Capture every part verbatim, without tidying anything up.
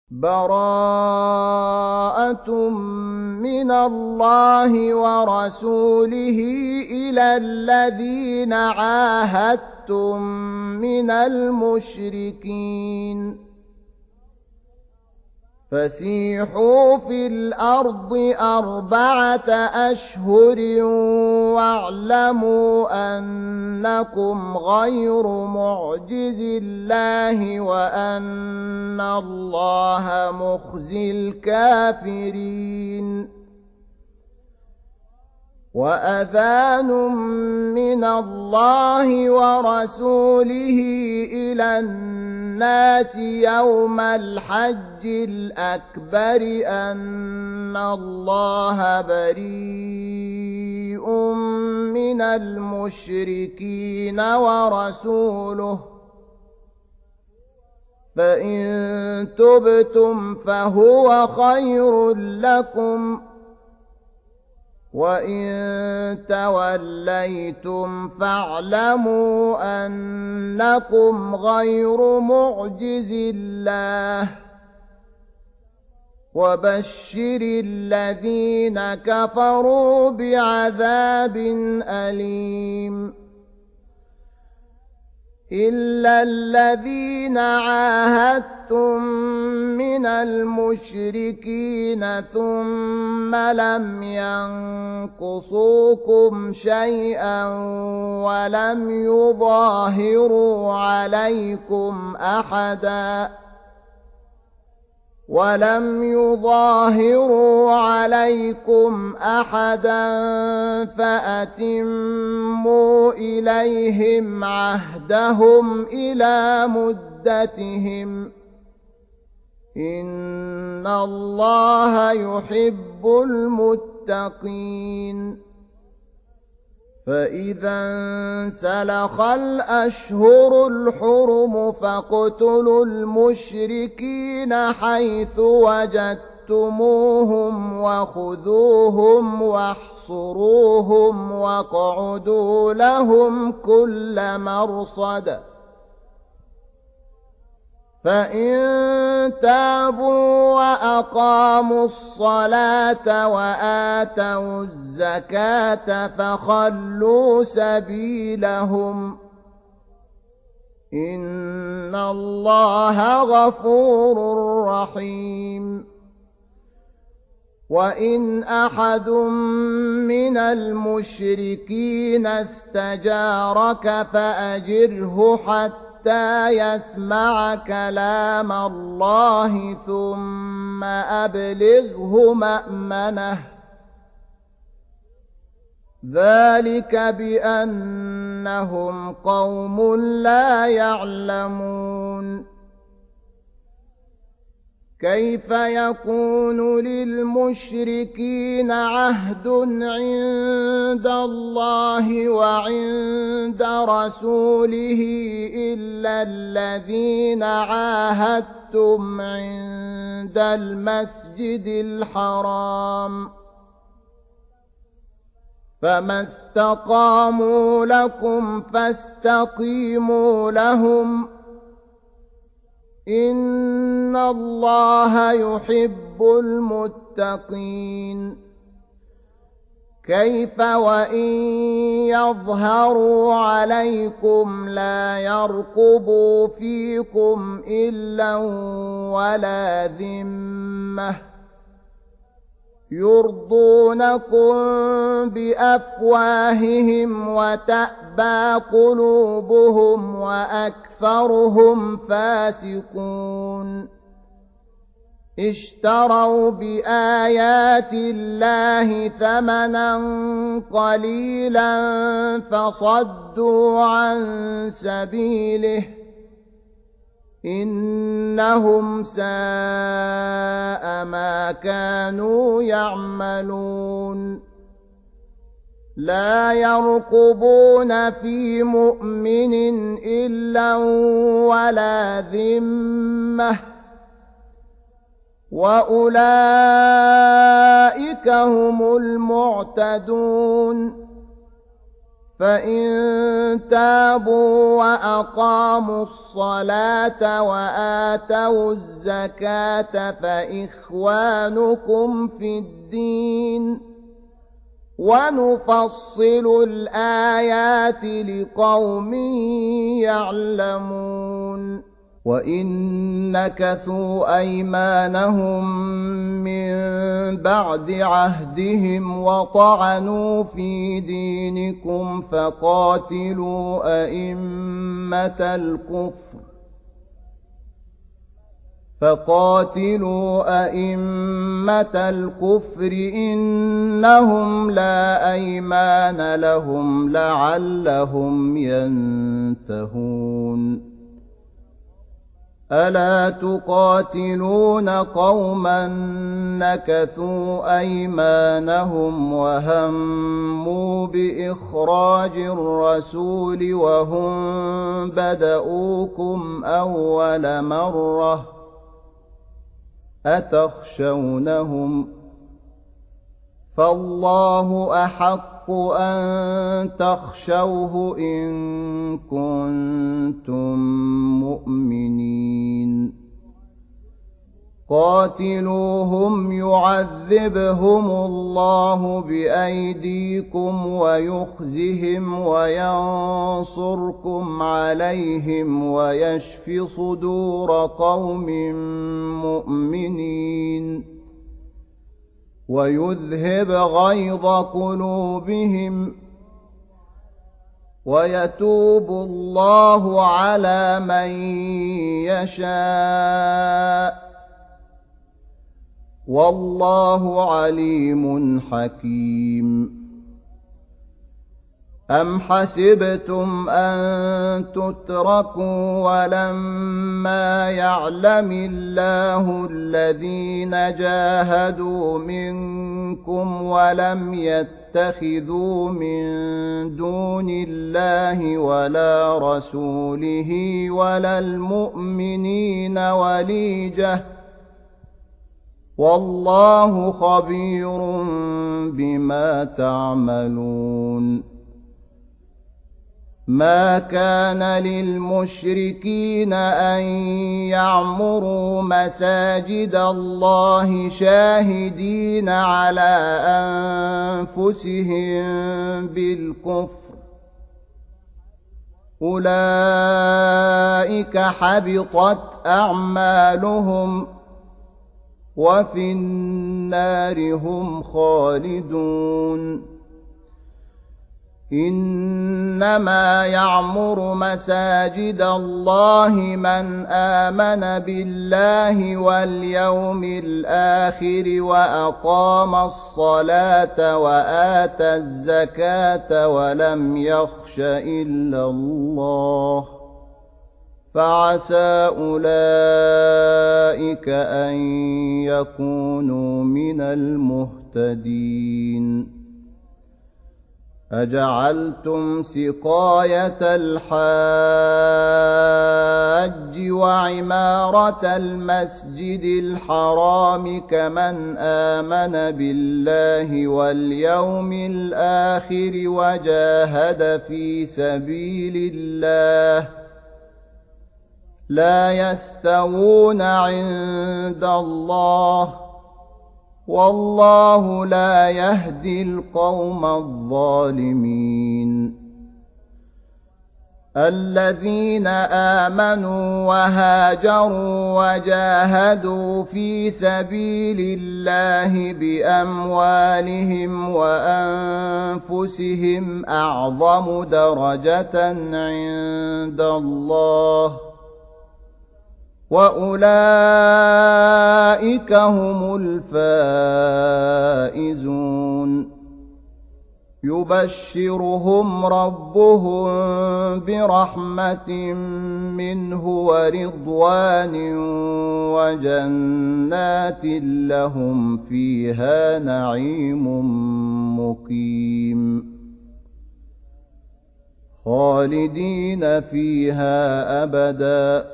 براءة من الله ورسوله إلى الذين عاهدتم من المشركين فسيحوا في الأرض أربعة أشهر واعلموا أنكم غير معجز الله وأن الله مخزي الكافرين وأذان من الله ورسوله إلى الناس يوم الحج الأكبر أن الله بريء من المشركين ورسوله فإن تبتم فهو خير لكم وإن توليتم فاعلموا أنكم غير معجز الله وبشر الذين كفروا بعذاب أليم إلا الذين عاهدتم من المشركين ثم لم ينقصوكم شيئا ولم يظاهروا عليكم أحدا ولم يظاهروا عليكم أحدا فأتموا إليهم عهدهم إلى مدتهم إن الله يحب المتقين فإذا انسلخ الأشهر الحرم فاقتلوا المشركين حيث وجدتموهم وخذوهم واحصروهم واقعدوا لهم كل مرصد فإن تابوا وأقاموا الصلاة وآتوا الزكاة فخلوا سبيلهم إن الله غفور رحيم وإن أحد من المشركين استجارك فأجره حتى حتى يسمع كلام الله ثم أبلغه مأمنه ذلك بأنهم قوم لا يعلمون كيف يكون للمشركين عهد عند الله وعند رسوله إلا الذين عاهدتم عند المسجد الحرام فما استقاموا لكم فاستقيموا لهم إن الله يحب المتقين كيف وإن يظهروا عليكم لا يرقبوا فيكم إلا ولا ذمة يرضونكم بأفواههم وتأبى قلوبهم وأكثرهم فاسقون اشتروا بآيات الله ثمنا قليلا فصدوا عن سبيله إنهم ساء ما كانوا يعملون لا يرقبون في مؤمن إلا ولا ذمة وأولئك هم المعتدون فإن تابوا وأقاموا الصلاة وآتوا الزكاة فإخوانكم في الدين ونفصل الآيات لقوم يعلمون وإن نكثوا أيمانهم من بعد عهدهم وطعنوا في دينكم فقاتلوا أئمة الكفر فقاتلوا أئمة الكفر إنهم لا أيمان لهم لعلهم ينتهون ألا تقاتلون قوما نكثوا أيمانهم وهموا بإخراج الرسول وهم بدؤوكم أول مرة أتخشونهم فالله أحق أن تخشوه إن كنتم مؤمنين قاتلوهم يعذبهم الله بأيديكم ويخزهم وينصركم عليهم ويشف صدور قوم مؤمنين ويذهب غيظ قلوبهم ويتوب الله على من يشاء والله عليم حكيم أم حسبتم أن تتركوا ولما يعلم الله الذين جاهدوا منكم ولم يتخذوا من دون الله ولا رسوله ولا المؤمنين وليجة والله خبير بما تعملون ما كان للمشركين أن يعمروا مساجد الله شاهدين على أنفسهم بالكفر أولئك حبطت أعمالهم وفي النار هم خالدون إنما يعمر مساجد الله من آمن بالله واليوم الآخر وأقام الصلاة وآتى الزكاة ولم يخش إلا الله فعسى أولئك أن يكونوا من المهتدين أجعلتم سقاية الحاج وعمارة المسجد الحرام كمن آمن بالله واليوم الآخر وجاهد في سبيل الله لا يستوون عند الله والله لا يهدي القوم الظالمين الذين آمنوا وهاجروا وجاهدوا في سبيل الله بأموالهم وأنفسهم أعظم درجة عند الله وأولئك هم الفائزون يبشرهم ربهم برحمة منه ورضوان وجنات لهم فيها نعيم مقيم خالدين فيها أبدا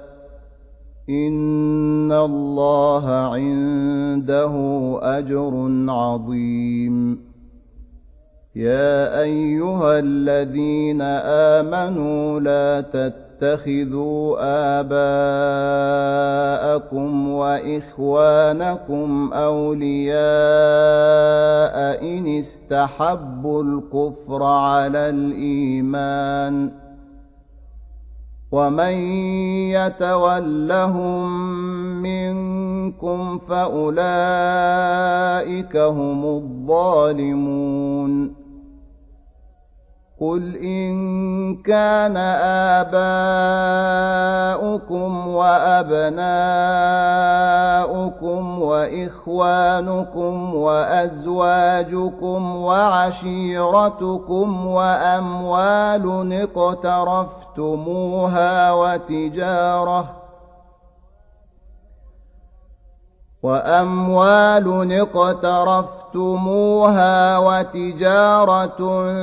إن الله عنده أجر عظيم يا أيها الذين آمنوا لا تتخذوا آباءكم وإخوانكم أولياء إن استحبوا الكفر على الإيمان ومن يتولهم منكم فأولئك هم الظالمون قل إن كان آباؤكم وأبناؤكم وإخوانكم وأزواجكم وعشيرتكم وأموال اقترفتموها وتجارة وأموال اقترفتموها وتجارة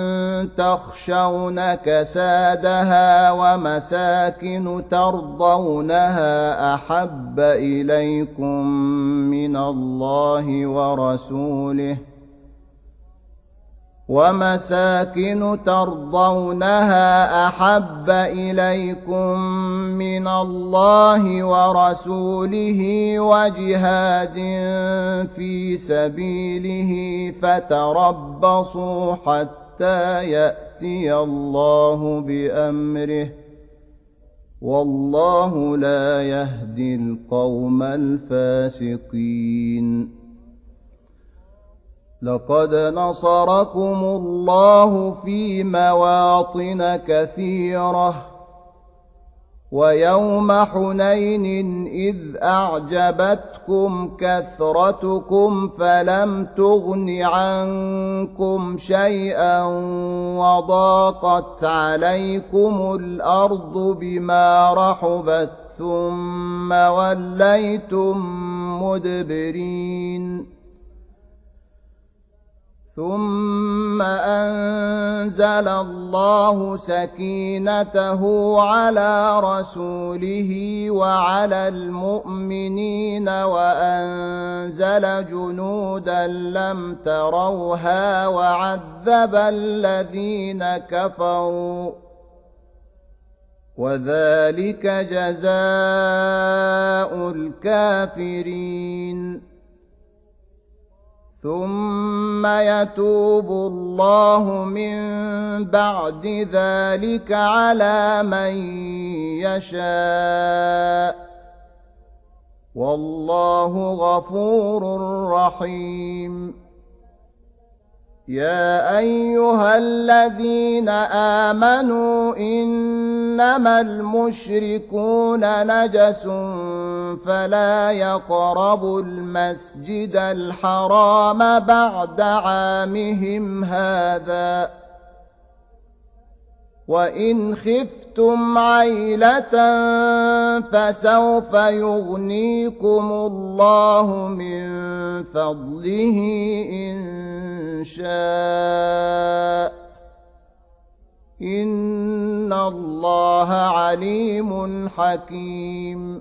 تخشون كسادها ومساكن ترضونها أحب إليكم من الله ورسوله ومساكن ترضونها أحب إليكم من الله ورسوله وجهاد في سبيله فتربصوا حتى يأتي الله بأمره والله لا يهدي القوم الفاسقين لقد نصركم الله في مواطن كثيرة ويوم حنين إذ أعجبتكم كثرتكم فلم تغن عنكم شيئا وضاقت عليكم الأرض بما رحبت ثم وليتم مدبرين ثم أنزل الله سكينته على رسوله وعلى المؤمنين وأنزل جنودا لم تروها وعذب الذين كفروا وذلك جزاء الكافرين ثم يتوب الله من بعد ذلك على من يشاء والله غفور رحيم يا أيها الذين آمنوا إنما المشركون نجس فلا يقربوا المسجد الحرام بعد عامهم هذا وإن خفتم عيلة فسوف يغنيكم الله من فضله إن شاء إن الله عليم حكيم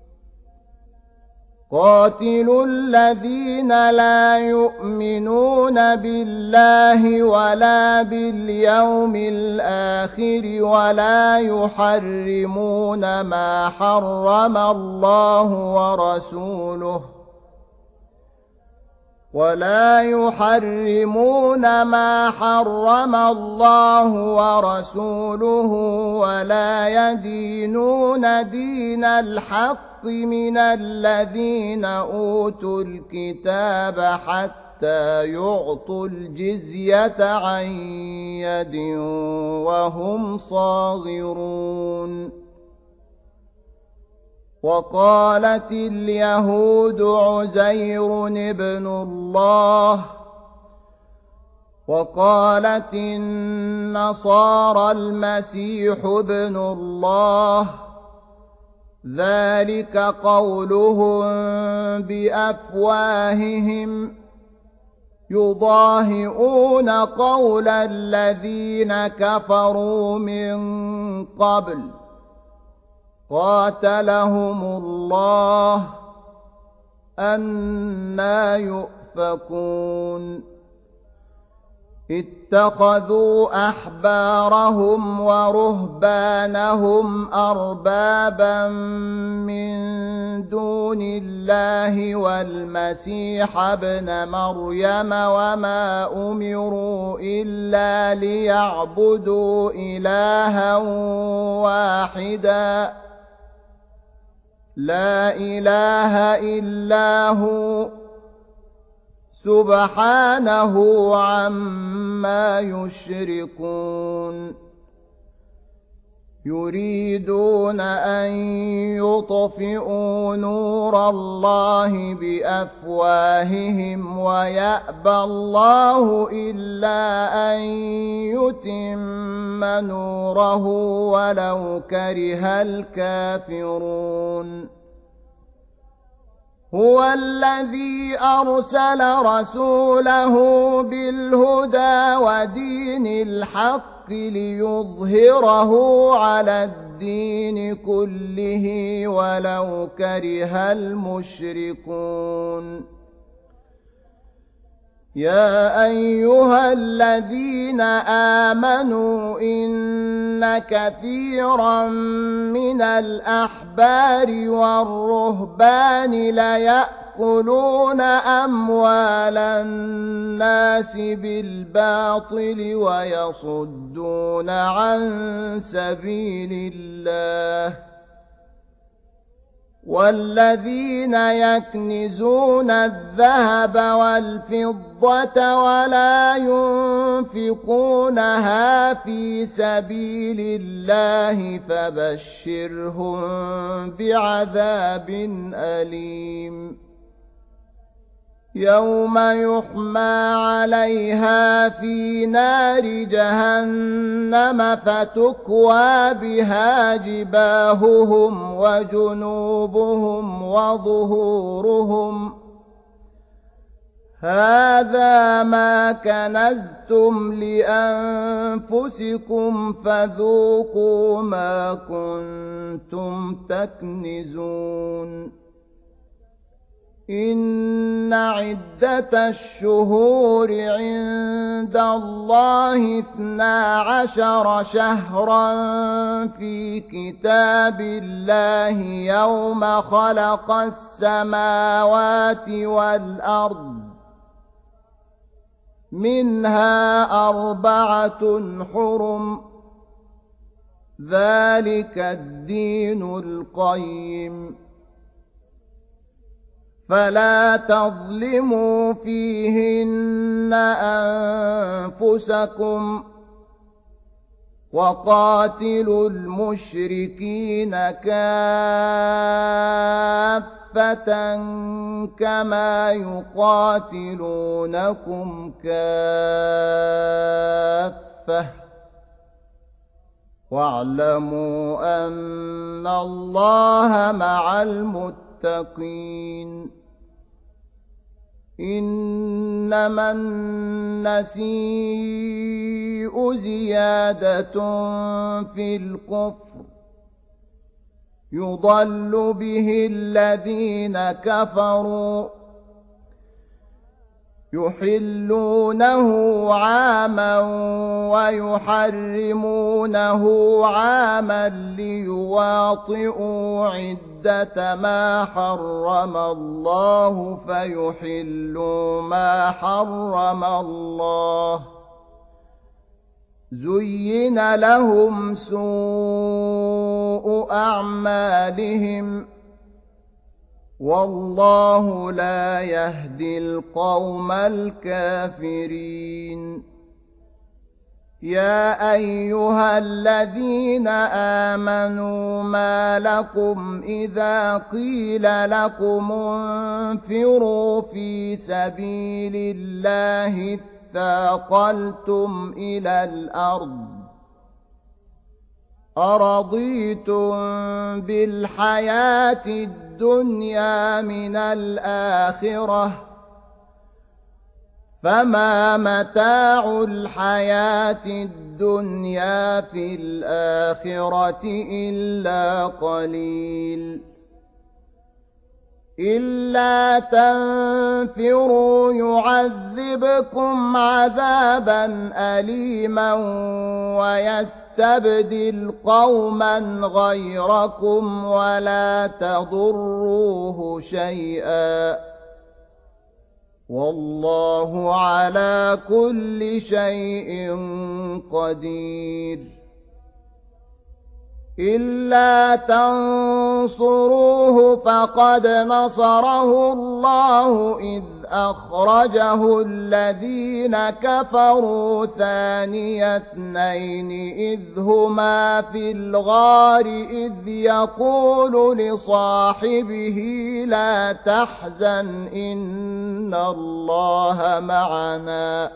قاتلوا الذين لا يؤمنون بالله ولا باليوم الآخر ولا يحرمون ما حرم الله ورسوله ولا يحرمون ما حرم الله ورسوله ولا يدينون دين الحق من الذين أوتوا الكتاب حتى يعطوا الجزية عن يد وهم صاغرون وقالت اليهود عزير ابن الله وقالت النصارى المسيح ابن الله ذلك قولهم بأفواههم يضاهئون قول الذين كفروا من قبل قاتلهم الله أنى يؤفكون اتخذوا أحبارهم ورهبانهم أربابا من دون الله والمسيح ابن مريم وما أمروا إلا ليعبدوا إلها واحدا لا إله إلا هو سبحانه عما يشركون يريدون أن يطفئوا نور الله بأفواههم ويأبى الله إلا أن يتم نوره ولو كره الكافرون هو الذي أرسل رسوله بالهدى ودين الحق ليظهره على الدين كله ولو كره المشركون يا أيها الذين آمنوا إن كثيرا من الأحبار والرهبان ليأكلون أموال الناس بالباطل ويصدون عن سبيل الله والذين يكنزون الذهب والفضة ولا ينفقونها في سبيل الله فبشرهم بعذاب أليم يوم يحمى عليها في نار جهنم فتكوى بها جباههم وجنوبهم وظهورهم هذا ما كنزتم لأنفسكم فذوقوا ما كنتم تكنزون إن عدة الشهور عند الله اثنا عشر شهرا في كتاب الله يوم خلق السماوات والأرض منها أربعة حرم ذلك الدين القيم فلا تظلموا فيهن أنفسكم وقاتلوا المشركين كافة كما يقاتلونكم كافة واعلموا أن الله مع المتقين إنما النسيء زيادة في الكفر يضل به الذين كفروا يحلونه عاما ويحرمونه عاما ليواطئوا عدة ما حرم الله فيحلوا ما حرم الله زين لهم سوء أعمالهم والله لا يهدي القوم الكافرين يا أيها الذين آمنوا ما لكم إذا قيل لكم انفروا في سبيل الله اثاقلتم إلى الأرض أرضيتم بالحياة الدنيا من الآخرة فما متاع الحياة الدنيا في الآخرة إلا قليل إلا تنفروا يعذبكم عذابا أليما ويستبدل قوما غيركم ولا تضروه شيئا والله على كل شيء قدير. إلا تنصروه فقد نصره الله إذ أخرجه الذين كفروا ثاني اثنين إذ هما في الغار إذ يقول لصاحبه لا تحزن إن الله معنا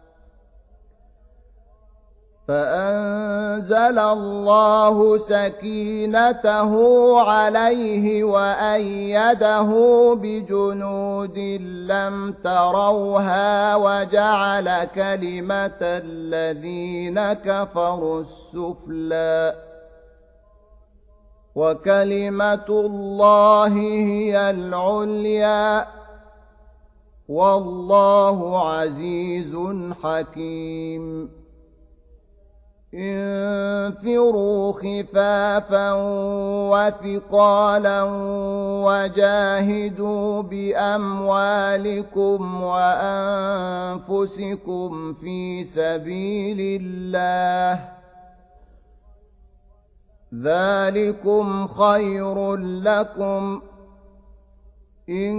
فأنزل الله سكينته عليه وأيده بجنود لم تروها وجعل كلمة الذين كفروا السفلى وكلمة الله هي العليا والله عزيز حكيم. انفروا خفافا وثقالا وجاهدوا بأموالكم وأنفسكم في سبيل الله ذلكم خير لكم إن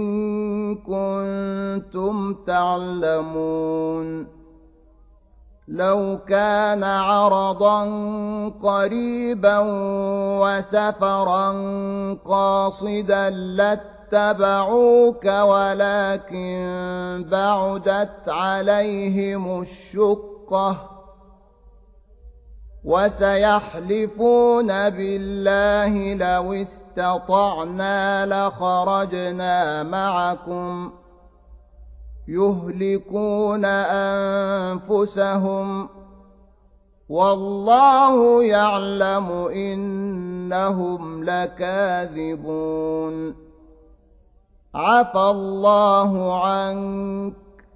كنتم تعلمون. لو كان عرضا قريبا وسفرا قاصدا لاتبعوك ولكن بعدت عليهم الشقة وسيحلفون بالله لو استطعنا لخرجنا معكم يهلكون أنفسهم والله يعلم إنهم لكاذبون. عفى الله عنك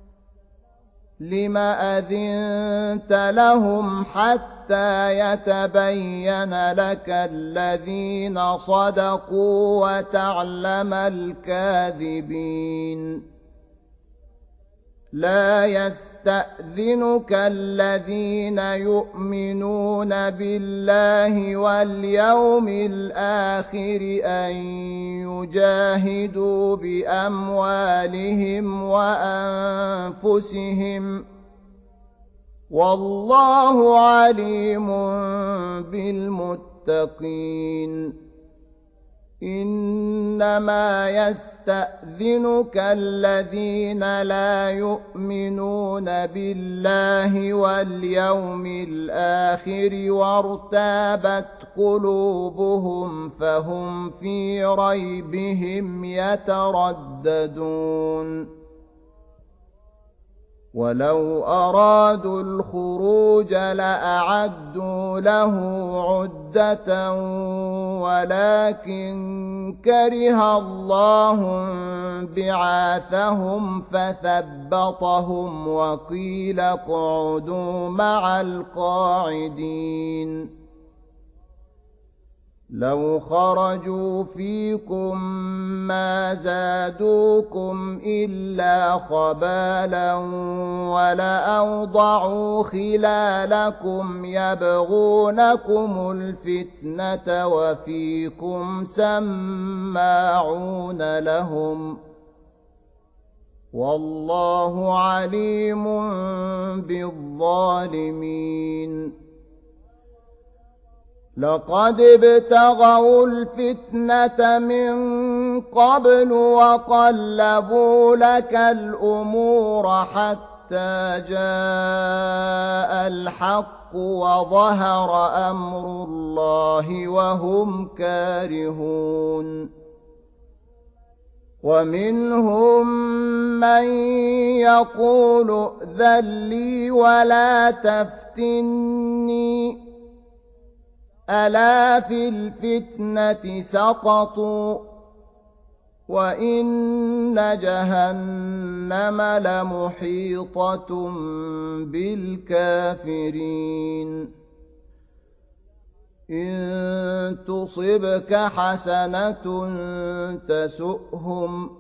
لم أذنت لهم حتى يتبين لك الذين صدقوا وتعلم الكاذبين. لا يستأذنك الذين يؤمنون بالله واليوم الآخر أن يجاهدوا بأموالهم وأنفسهم والله عليم بالمتقين. إنما يستأذنك الذين لا يؤمنون بالله واليوم الآخر وارتابت قلوبهم فهم في ريبهم يترددون. ولو أرادوا الخروج لأعدوا له عدة ولكن كره الله بعاثهم فثبطهم وقيل اقعدوا مع القاعدين. لو خرجوا فيكم ما زادوكم إلا خبالا ولأوضعوا خلالكم يبغونكم الفتنة وفيكم سماعون لهم والله عليم بالظالمين. لقد ابتغوا الفتنة من قبل وقلبوا لك الأمور حتى جاء الحق وظهر أمر الله وهم كارهون. ومنهم من يقول ائذن لي ولا تفتني ألا في الفتنة سقطوا وإن جهنم لمحيطة بالكافرين إن تصبك حسنة تسؤهم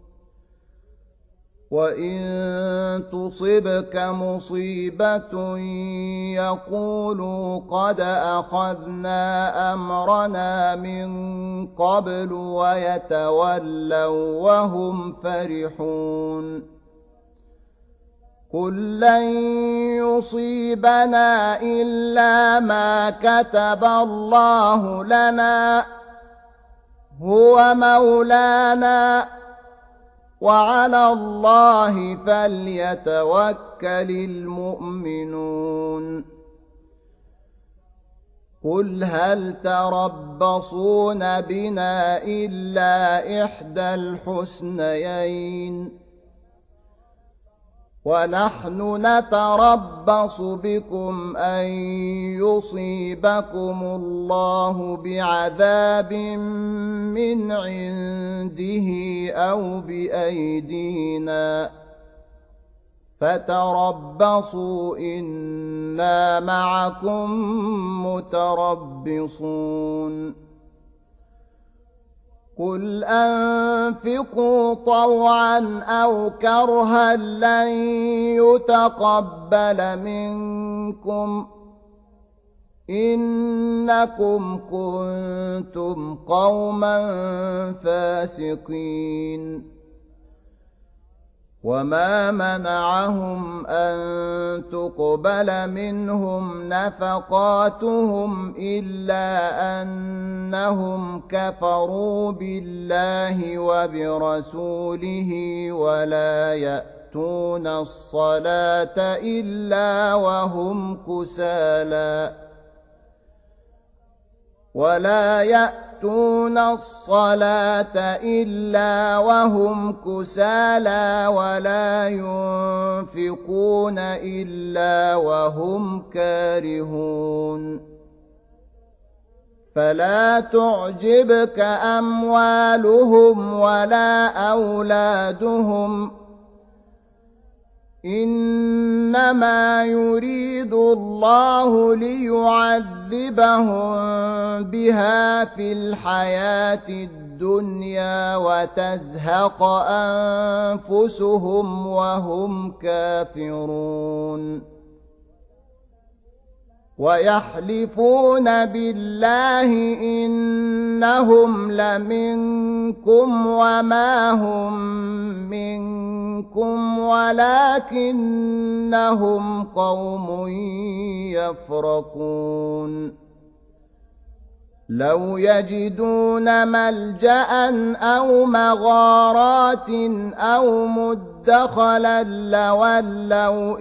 وإن تصبك مصيبة يقولوا قد أخذنا أمرنا من قبل ويتولوا وهم فرحون قل لن يصيبنا إلا ما كتب الله لنا هو مولانا وعلى الله فليتوكل المؤمنون قل هل تربصون بنا إلا إحدى الحسنيين ونحن نتربص بكم أن يصيبكم الله بعذاب من عنده أو بأيدينا فتربصوا إنا معكم متربصون قل أنفقوا طوعا أو كرها لن يتقبل منكم إنكم كنتم قوما فاسقين وما منعهم أن تقبل منهم نفقاتهم إلا أنهم كفروا بالله وبرسوله ولا يأتون الصلاة إلا وهم كسالى ولا يأتون الصلاة إلا وهم كسالى ولا ينفقون إلا وهم كارهون فلا تعجبك أموالهم ولا أولادهم إنما يريد الله ليعذبهم بها في الحياة الدنيا وتزهق أنفسهم وهم كافرون ويحلفون بالله إنهم لمنكم وما هم منكم ولكنهم قوم يفرقون لو يجدون ملجأ أو مغارات أو مدخلا لولوا